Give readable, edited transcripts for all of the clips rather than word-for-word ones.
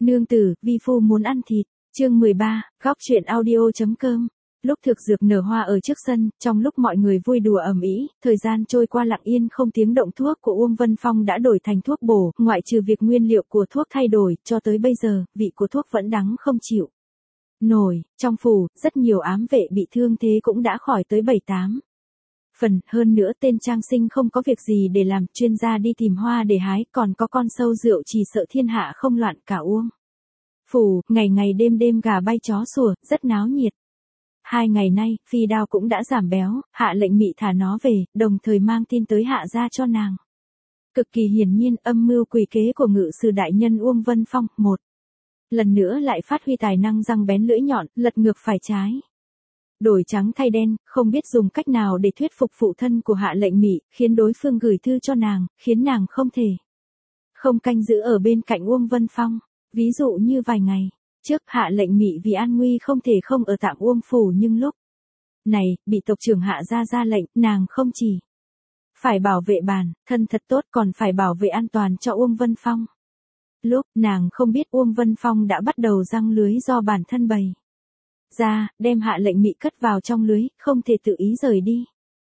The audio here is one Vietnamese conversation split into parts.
Nương tử, vi phu muốn ăn thịt. Chương 13, góc truyện audio.com. Lúc thực dược nở hoa ở trước sân, trong lúc mọi người vui đùa ầm ĩ, thời gian trôi qua lặng yên không tiếng động, thuốc của Uông Vân Phong đã đổi thành thuốc bổ, ngoại trừ việc nguyên liệu của thuốc thay đổi, cho tới bây giờ, vị của thuốc vẫn đắng không chịu nổi. Trong phủ, rất nhiều ám vệ bị thương thế cũng đã khỏi tới 7-8 phần, hơn nữa tên Trang Sinh không có việc gì để làm, chuyên gia đi tìm hoa để hái, còn có con sâu rượu chỉ sợ thiên hạ không loạn cả Uông phủ, ngày ngày đêm đêm gà bay chó sủa, rất náo nhiệt. 2 ngày nay, Phi Đao cũng đã giảm béo, hạ lệnh mị thả nó về, đồng thời mang tin tới hạ gia cho nàng. Cực kỳ hiển nhiên, âm mưu quỷ kế của ngự sử đại nhân Uông Vân Phong, một lần nữa lại phát huy tài năng răng bén lưỡi nhọn, lật ngược phải trái, đổi trắng thay đen, không biết dùng cách nào để thuyết phục phụ thân của hạ lệnh mị, khiến đối phương gửi thư cho nàng, khiến nàng không thể không canh giữ ở bên cạnh Uông Vân Phong. Ví dụ như vài ngày trước, hạ lệnh mị vì an nguy không thể không ở tạm Uông phủ, nhưng lúc này, bị tộc trưởng hạ gia ra lệnh, nàng không chỉ phải bảo vệ bản thân thật tốt, còn phải bảo vệ an toàn cho Uông Vân Phong. Lúc nàng không biết, Uông Vân Phong đã bắt đầu giăng lưới do bản thân bày ra, đem hạ lệnh mị cất vào trong lưới, không thể tự ý rời đi.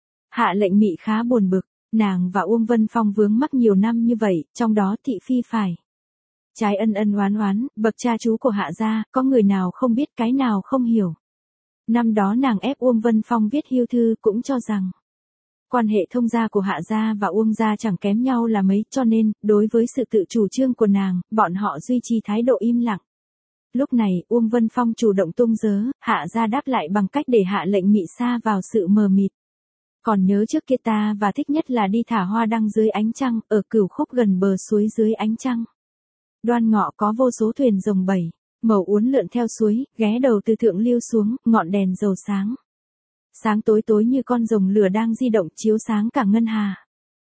Hạ lệnh mị khá buồn bực, nàng và Uông Vân Phong vướng mắc nhiều năm như vậy, trong đó thị phi phải trái ân ân oán oán, bậc cha chú của hạ gia, có người nào không biết, cái nào không hiểu. Năm đó nàng ép Uông Vân Phong viết hiêu thư, cũng cho rằng quan hệ thông gia của hạ gia và Uông gia chẳng kém nhau là mấy, cho nên, đối với sự tự chủ trương của nàng, bọn họ duy trì thái độ im lặng. Lúc này, Uông Vân Phong chủ động tung dớ, hạ gia đáp lại bằng cách để hạ lệnh mị sa vào sự mờ mịt. Còn nhớ trước kia ta và thích nhất là đi thả hoa đăng dưới ánh trăng, ở Cửu Khúc gần bờ suối dưới ánh trăng. Đoan Ngọ có vô số thuyền rồng bảy màu uốn lượn theo suối, ghé đầu từ thượng lưu xuống, ngọn đèn dầu sáng. Sáng tối tối như con rồng lửa đang di động, chiếu sáng cả ngân hà.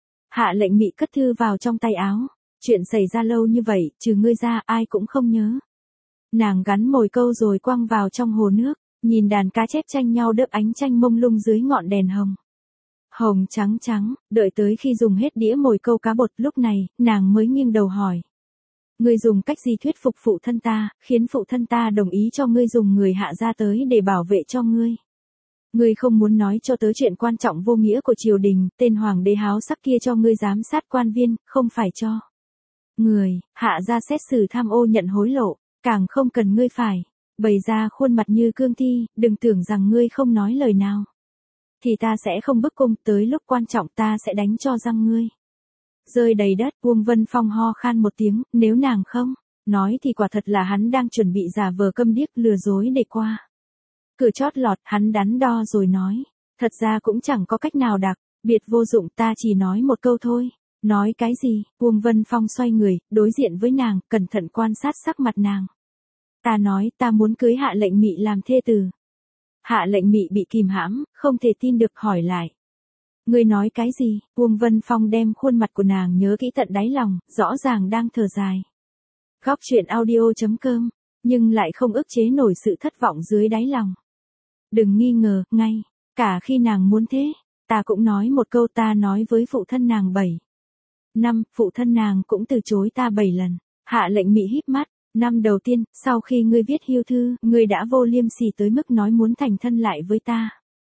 Hạ lệnh mị cất thư vào trong tay áo. Chuyện xảy ra lâu như vậy, trừ ngươi ra, ai cũng không nhớ. Nàng gắn mồi câu rồi quăng vào trong hồ nước, nhìn đàn cá chép tranh nhau đớp ánh tranh mông lung dưới ngọn đèn hồng. Hồng trắng trắng, đợi tới khi dùng hết đĩa mồi câu cá bột, lúc này, nàng mới nghiêng đầu hỏi. Ngươi dùng cách gì thuyết phục phụ thân ta, khiến phụ thân ta đồng ý cho ngươi dùng người hạ gia tới để bảo vệ cho ngươi? Ngươi không muốn nói cho tớ chuyện quan trọng vô nghĩa của triều đình, tên hoàng đế háo sắc kia cho ngươi giám sát quan viên, không phải cho người hạ gia xét xử tham ô nhận hối lộ, càng không cần ngươi phải bày ra khuôn mặt như cương thi, đừng tưởng rằng ngươi không nói lời nào thì ta sẽ không bức cung, tới lúc quan trọng ta sẽ đánh cho răng ngươi rơi đầy đất. Uông Vân Phong ho khan một tiếng, nếu nàng không nói thì quả thật là hắn đang chuẩn bị giả vờ câm điếc, lừa dối để qua cửa chót lọt. Hắn đắn đo rồi nói, thật ra cũng chẳng có cách nào đặc biệt vô dụng, ta chỉ nói một câu thôi. Nói cái gì? Uông Vân Phong xoay người, đối diện với nàng, cẩn thận quan sát sắc mặt nàng. Ta nói, ta muốn cưới hạ lệnh mị làm thê tử. Hạ lệnh mị bị kìm hãm, không thể tin được, hỏi lại. Ngươi nói cái gì? Uông Vân Phong đem khuôn mặt của nàng nhớ kỹ tận đáy lòng, rõ ràng đang thở dài. Góc truyện audio.com, nhưng lại không ức chế nổi sự thất vọng dưới đáy lòng. Đừng nghi ngờ, ngay cả khi nàng muốn thế, ta cũng nói một câu, ta nói với phụ thân nàng 7 năm, phụ thân nàng cũng từ chối ta 7 lần. Hạ lệnh mị híp mắt, năm đầu tiên, sau khi ngươi viết hiêu thư, ngươi đã vô liêm sỉ tới mức nói muốn thành thân lại với ta.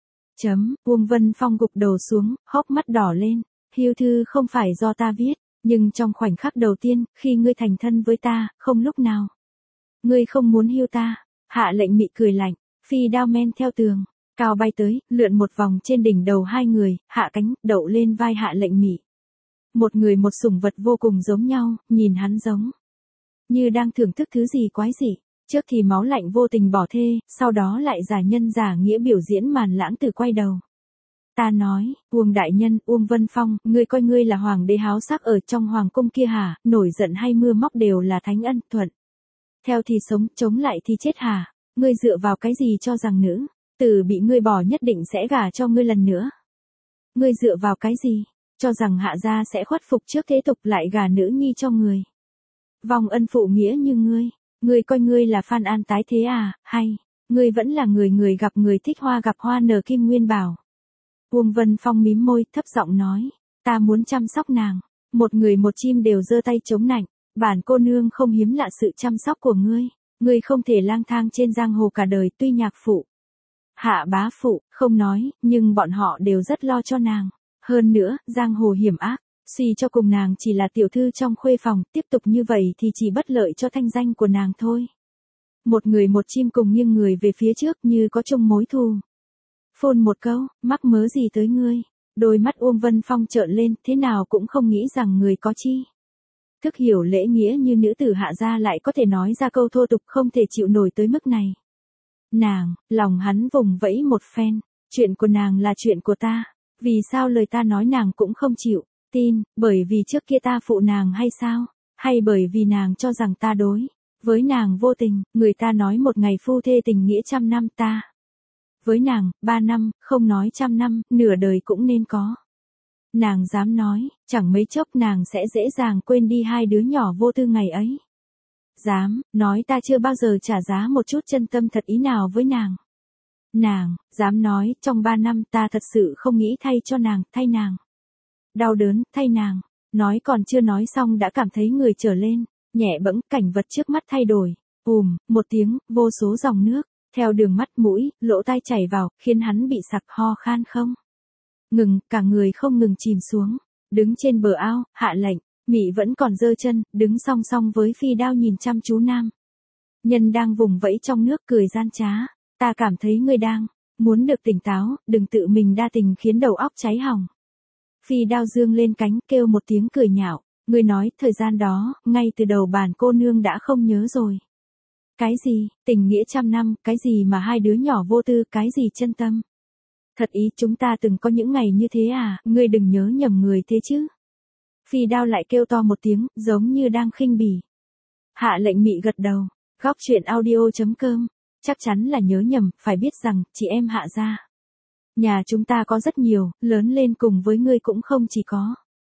Uông Vân Phong gục đầu xuống, hốc mắt đỏ lên. Hiêu thư không phải do ta viết, nhưng trong khoảnh khắc đầu tiên, khi ngươi thành thân với ta, không lúc nào ngươi không muốn hiêu ta. Hạ lệnh mị cười lạnh, Phi Đao men theo tường cao bay tới, lượn một vòng trên đỉnh đầu hai người, hạ cánh, đậu lên vai hạ lệnh mị. Một người một sủng vật vô cùng giống nhau, nhìn hắn giống như đang thưởng thức thứ gì quái dị. Trước thì máu lạnh vô tình bỏ thê, sau đó lại giả nhân giả nghĩa biểu diễn màn lãng tử quay đầu. Ta nói, Uông đại nhân, Uông Vân Phong, ngươi coi ngươi là hoàng đế háo sắc ở trong hoàng cung kia hả? Nổi giận hay mưa móc đều là thánh ân, thuận theo thì sống, chống lại thì chết hả? Ngươi dựa vào cái gì cho rằng nữ tử bị ngươi bỏ nhất định sẽ gả cho ngươi lần nữa? Ngươi dựa vào cái gì cho rằng hạ gia sẽ khuất phục trước thế tục lại gả nữ nhi cho người vong ân phụ nghĩa như ngươi? Ngươi coi ngươi là Phan An tái thế à, hay ngươi vẫn là người gặp người thích hoa gặp hoa nở kim nguyên bảo? Uông Vân Phong mím môi, thấp giọng nói, ta muốn chăm sóc nàng, một người một chim đều giơ tay chống nạnh. Bản cô nương không hiếm lạ sự chăm sóc của ngươi không thể lang thang trên giang hồ cả đời. Tuy nhạc phụ, hạ bá phụ, không nói, nhưng bọn họ đều rất lo cho nàng. Hơn nữa, giang hồ hiểm ác, suy cho cùng nàng chỉ là tiểu thư trong khuê phòng, tiếp tục như vậy thì chỉ bất lợi cho thanh danh của nàng thôi. Một người một chim cùng nghiêng người về phía trước như có chung mối thù. Phôn một câu, mắc mớ gì tới ngươi? Đôi mắt Uông Vân Phong trợn lên, thế nào cũng không nghĩ rằng người có chi thức hiểu lễ nghĩa như nữ tử Hạ gia lại có thể nói ra câu thô tục không thể chịu nổi tới mức này. Nàng, lòng hắn vùng vẫy một phen, chuyện của nàng là chuyện của ta, vì sao lời ta nói nàng cũng không chịu tin, bởi vì trước kia ta phụ nàng hay sao, hay bởi vì nàng cho rằng ta đối với nàng vô tình. Người ta nói một ngày phu thê tình nghĩa 100 năm, ta với nàng 3 năm, không nói 100 năm, nửa đời cũng nên có. Nàng dám nói, chẳng mấy chốc nàng sẽ dễ dàng quên đi hai đứa nhỏ vô tư ngày ấy. Dám nói ta chưa bao giờ trả giá một chút chân tâm thật ý nào với nàng. Nàng dám nói, trong 3 năm ta thật sự không nghĩ thay cho nàng, thay nàng đau đớn, thay nàng. Nói còn chưa nói xong đã cảm thấy người trở lên nhẹ bẫng, cảnh vật trước mắt thay đổi. Một tiếng, vô số dòng nước theo đường mắt mũi, lỗ tai chảy vào, khiến hắn bị sặc ho khan không ngừng, cả người không ngừng chìm xuống. Đứng trên bờ ao, hạ lệnh, Mị vẫn còn giơ chân, đứng song song với Phi Đao nhìn chăm chú nam nhân đang vùng vẫy trong nước, cười gian trá. Ta cảm thấy ngươi đang muốn được tỉnh táo, đừng tự mình đa tình khiến đầu óc cháy hỏng. Phi Đao dương lên cánh, kêu một tiếng cười nhạo. Ngươi nói, thời gian đó, ngay từ đầu bản cô nương đã không nhớ rồi. Cái gì, tình nghĩa 100 năm, cái gì mà hai đứa nhỏ vô tư, cái gì chân tâm. Thật ý chúng ta từng có những ngày như thế à, ngươi đừng nhớ nhầm người thế chứ. Phi Đao lại kêu to một tiếng, giống như đang khinh bỉ. Hạ lệnh Mị gật đầu. Góc truyện audio.com. Chắc chắn là nhớ nhầm, phải biết rằng, chị em Hạ gia nhà chúng ta có rất nhiều, lớn lên cùng với ngươi cũng không chỉ có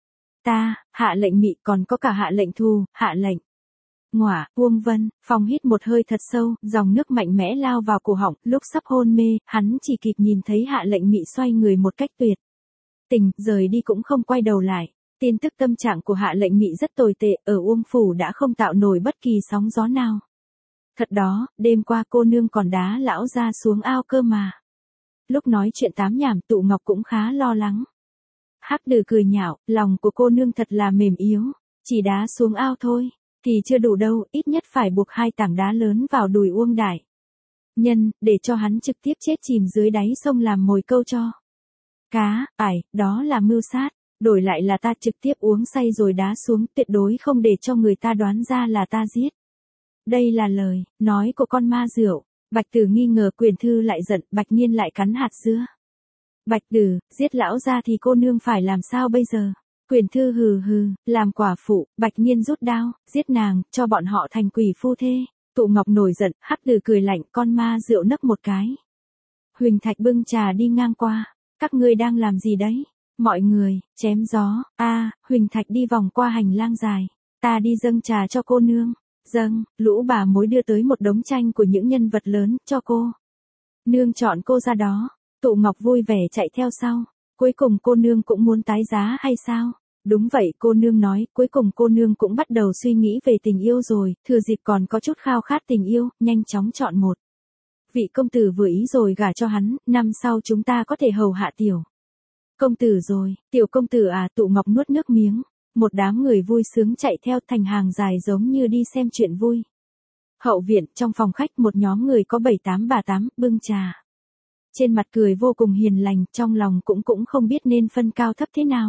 ta, Hạ lệnh Mị, còn có cả Hạ lệnh Thù, Hạ lệnh Ngọa. Uông Vân Phong hít một hơi thật sâu, dòng nước mạnh mẽ lao vào cổ họng, lúc sắp hôn mê, hắn chỉ kịp nhìn thấy Hạ lệnh Mị xoay người một cách tuyệt tình, rời đi cũng không quay đầu lại. Tin tức tâm trạng của Hạ lệnh Mị rất tồi tệ, ở Uông phủ đã không tạo nổi bất kỳ sóng gió nào. Thật đó, đêm qua cô nương còn đá lão ra xuống ao cơ mà. Lúc nói chuyện tám nhảm, Tụ Ngọc cũng khá lo lắng. Hắc Đừ cười nhạo, lòng của cô nương thật là mềm yếu, chỉ đá xuống ao thôi thì chưa đủ đâu, ít nhất phải buộc 2 tảng đá lớn vào đùi Uông đại nhân, để cho hắn trực tiếp chết chìm dưới đáy sông làm mồi câu cho cá. Đó là mưu sát. Đổi lại là ta trực tiếp uống say rồi đá xuống, tuyệt đối không để cho người ta đoán ra là ta giết. Đây là lời nói của con ma rượu. Bạch Tử nghi ngờ, Quyền Thư lại giận, Bạch Nhiên lại cắn hạt dưa. Bạch Tử, giết lão ra thì cô nương phải làm sao bây giờ? Quyền Thư hừ hừ, làm quả phụ. Bạch Nhiên rút đao, giết nàng, cho bọn họ thành quỷ phu thê. Tụ Ngọc nổi giận, Hắc Đừ cười lạnh, con ma rượu nấc một cái. Huỳnh Thạch bưng trà đi ngang qua. Các ngươi đang làm gì đấy? Mọi người, chém gió. Huỳnh Thạch đi vòng qua hành lang dài. Ta đi dâng trà cho cô nương. Dâng, lũ bà mối đưa tới một đống tranh của những nhân vật lớn, cho cô nương chọn cô ra đó. Tụ Ngọc vui vẻ chạy theo sau. Cuối cùng cô nương cũng muốn tái giá hay sao? Đúng vậy, cô nương nói, cuối cùng cô nương cũng bắt đầu suy nghĩ về tình yêu rồi, thừa dịp còn có chút khao khát tình yêu, nhanh chóng chọn một vị công tử vừa ý rồi gả cho hắn, năm sau chúng ta có thể hầu hạ tiểu công tử rồi. Tiểu công tử à? Tụ Ngọc nuốt nước miếng. Một đám người vui sướng chạy theo thành hàng dài giống như đi xem chuyện vui. Hậu viện, trong phòng khách, một nhóm người có 7-8 bà tám, bưng trà. Trên mặt cười vô cùng hiền lành, trong lòng cũng không biết nên phân cao thấp thế nào.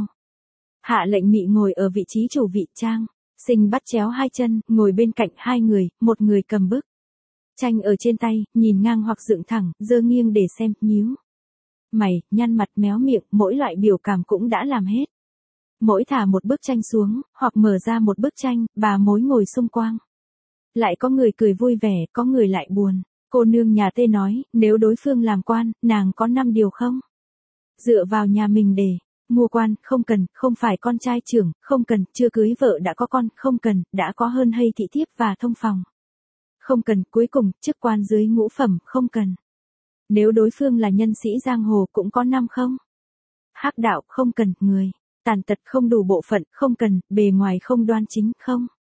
Hạ lệnh Mị ngồi ở vị trí chủ vị, Trang Sinh bắt chéo 2 chân, ngồi bên cạnh 2 người, một người cầm bức tranh ở trên tay, nhìn ngang hoặc dựng thẳng, giơ nghiêng để xem, nhíu mày, nhăn mặt, méo miệng, mỗi loại biểu cảm cũng đã làm hết. Mỗi thả một bức tranh xuống, hoặc mở ra một bức tranh, bà mối ngồi xung quanh. Lại có người cười vui vẻ, có người lại buồn. Cô nương nhà Tê nói, nếu đối phương làm quan, nàng có 5 điều không? Dựa vào nhà mình để mua quan, không cần, không phải con trai trưởng, không cần, chưa cưới vợ đã có con, không cần, đã có hơn hay thị thiếp và thông phòng. Không cần, cuối cùng, chức quan dưới ngũ phẩm, không cần. Nếu đối phương là nhân sĩ giang hồ cũng có 5 không? Hắc đạo, không cần, người tàn tật không đủ bộ phận, không cần, bề ngoài không đoan chính, không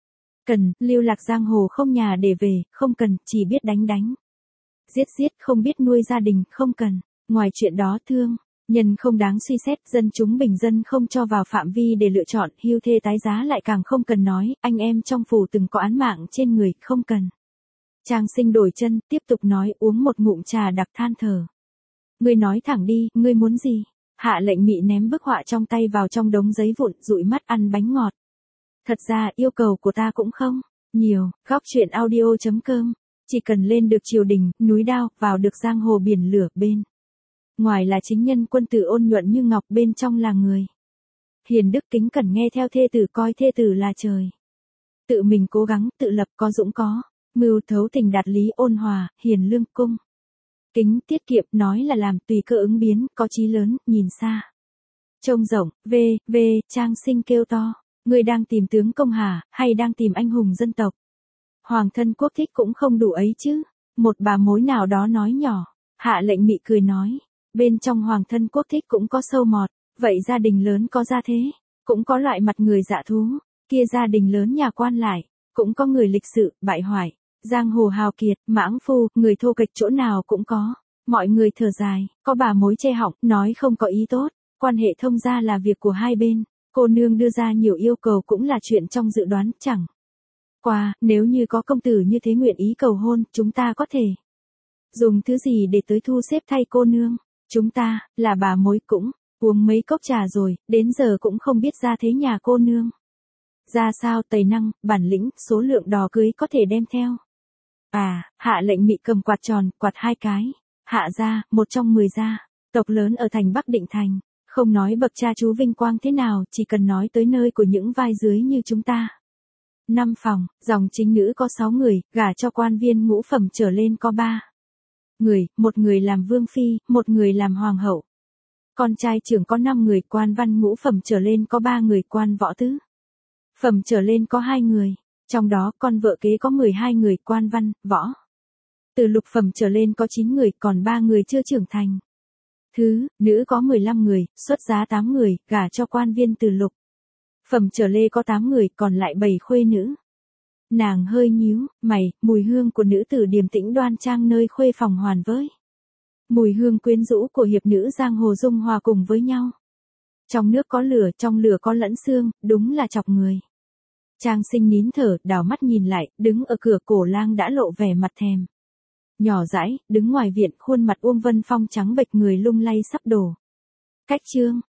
Cần, lưu lạc giang hồ không nhà để về, không cần, chỉ biết đánh đánh. Giết không biết nuôi gia đình, không cần. Ngoài chuyện đó thương, nhân không đáng suy xét, dân chúng bình dân không cho vào phạm vi để lựa chọn, hưu thê tái giá lại càng không cần nói, anh em trong phủ từng có án mạng trên người, không cần. Trang Sinh đổi chân, tiếp tục nói, uống một ngụm trà đặc than thở. Ngươi nói thẳng đi, ngươi muốn gì? Hạ Lệnh Mị ném bức họa trong tay vào trong đống giấy vụn, dụi mắt ăn bánh ngọt. Thật ra yêu cầu của ta cũng không nhiều. Góc truyện audio.com. Chỉ cần lên được triều đình, núi đao, vào được giang hồ biển lửa, bên ngoài là chính nhân quân tử ôn nhuận như ngọc, bên trong là người hiền đức kính cẩn nghe theo thê tử, coi thê tử là trời. Tự mình cố gắng, tự lập, có dũng có mưu, thấu tình đạt lý, ôn hòa, hiền lương, cung kính, tiết kiệm, nói là làm, tùy cơ ứng biến, có chí lớn, nhìn xa trông rộng. Trang Sinh kêu to. Ngươi đang tìm tướng công hả, hay đang tìm anh hùng dân tộc? Hoàng thân quốc thích cũng không đủ ấy chứ. Một bà mối nào đó nói nhỏ. Hạ Lệnh Mị cười nói. Bên trong hoàng thân quốc thích cũng có sâu mọt. Vậy gia đình lớn có gia thế. Cũng có loại mặt người dạ thú. Kia gia đình lớn nhà quan lại. Cũng có người lịch sự, bại hoại. Giang hồ hào kiệt, mãng phu, người thô kệch chỗ nào cũng có. Mọi người thở dài. Có bà mối che họng, nói không có ý tốt. Quan hệ thông gia là việc của hai bên. Cô nương đưa ra nhiều yêu cầu cũng là chuyện trong dự đoán, chẳng qua, nếu như có công tử như thế nguyện ý cầu hôn, chúng ta có thể dùng thứ gì để tới thu xếp thay cô nương. Chúng ta, là bà mối cũng, uống mấy cốc trà rồi, đến giờ cũng không biết ra thế nhà cô nương. Ra sao, tài năng, bản lĩnh, số lượng đò cưới có thể đem theo. Hạ Lệnh Mị cầm quạt tròn, quạt hai cái. Hạ gia, một trong 10 gia tộc lớn ở thành Bắc Định Thành. Không nói bậc cha chú vinh quang thế nào, chỉ cần nói tới nơi của những vai dưới như chúng ta. 5 phòng, dòng chính nữ có 6 người, gả cho quan viên ngũ phẩm trở lên có 3 người, một người làm vương phi, một người làm hoàng hậu. Con trai trưởng có 5 người, quan văn ngũ phẩm trở lên có 3 người, quan võ tứ phẩm trở lên có 2 người. Trong đó con vợ kế có 12 người, quan văn, võ từ lục phẩm trở lên có 9 người, còn 3 người chưa trưởng thành. Nữ có 15 người, xuất giá 8 người, gả cho quan viên từ lục phẩm trở lên có 8 người, còn lại 7 khuê nữ. Nàng hơi nhíu mày, mùi hương của nữ tử điềm tĩnh đoan trang nơi khuê phòng hoàn với mùi hương quyến rũ của hiệp nữ giang hồ dung hòa cùng với nhau. Trong nước có lửa, trong lửa có lẫn xương, đúng là chọc người. Trang Sinh nín thở, đảo mắt nhìn lại, đứng ở cửa Cổ Lang đã lộ vẻ mặt thèm nhỏ dãi, đứng ngoài viện, khuôn mặt Uông Vân Phong trắng bệch, người lung lay sắp đổ. Cách chương